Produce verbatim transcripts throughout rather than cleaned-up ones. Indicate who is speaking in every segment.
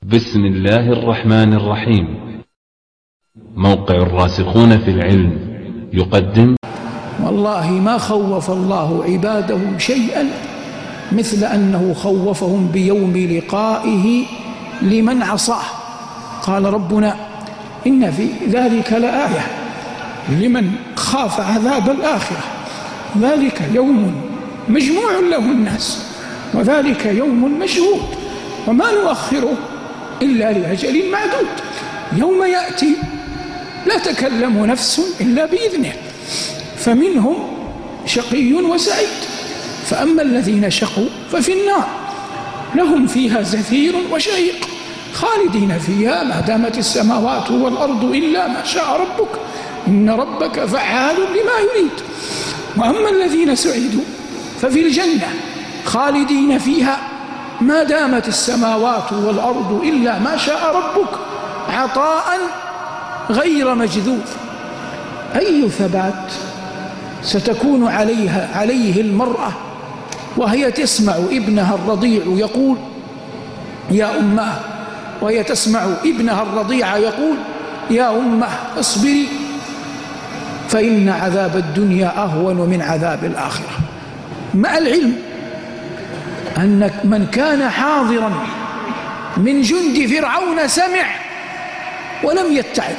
Speaker 1: بسم الله الرحمن الرحيم. موقع الراسخون في العلم يقدم.
Speaker 2: والله ما خوف الله عباده شيئا مثل أنه خوفهم بيوم لقائه لمن عصاه. قال ربنا: إن في ذلك لآية لمن خاف عذاب الآخرة، ذلك يوم مجموع له الناس وذلك يوم مشهود وما نؤخره إلا لأجل معدود. يوم يأتي لا تكلم نفس إلا بإذنه، فمنهم شقي وسعيد. فأما الذين شقوا ففي النار لهم فيها زفير وشهيق خالدين فيها ما دامت السماوات والأرض إلا ما شاء ربك إن ربك فعال لما يريد. وأما الذين سعدوا ففي الجنة خالدين فيها ما دامت السماوات والأرض إلا ما شاء ربك عطاء غير مجذوذ. أي ثبات ستكون عليها عليه المرأة وهي تسمع ابنها الرضيع يقول يا أمه، وهي تسمع ابنها الرضيع يقول يا أمه اصبري فإن عذاب الدنيا أهون من عذاب الآخرة. مع العلم أن من كان حاضرا من جند فرعون سمع ولم يتعظ.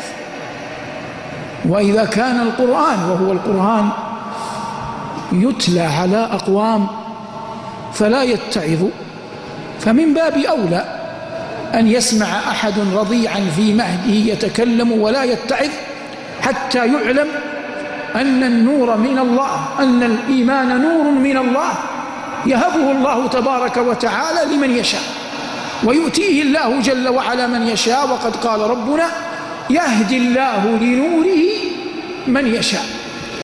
Speaker 2: وإذا كان القرآن وهو القرآن يتلى على أقوام فلا يتعظ، فمن باب أولى أن يسمع أحد رضيعا في مهده يتكلم ولا يتعظ حتى يعلم أن النور من الله، أن الإيمان نور من الله يهبه الله تبارك وتعالى لمن يشاء ويؤتيه الله جل وعلا من يشاء. وقد قال ربنا: يهدي الله لنوره من يشاء.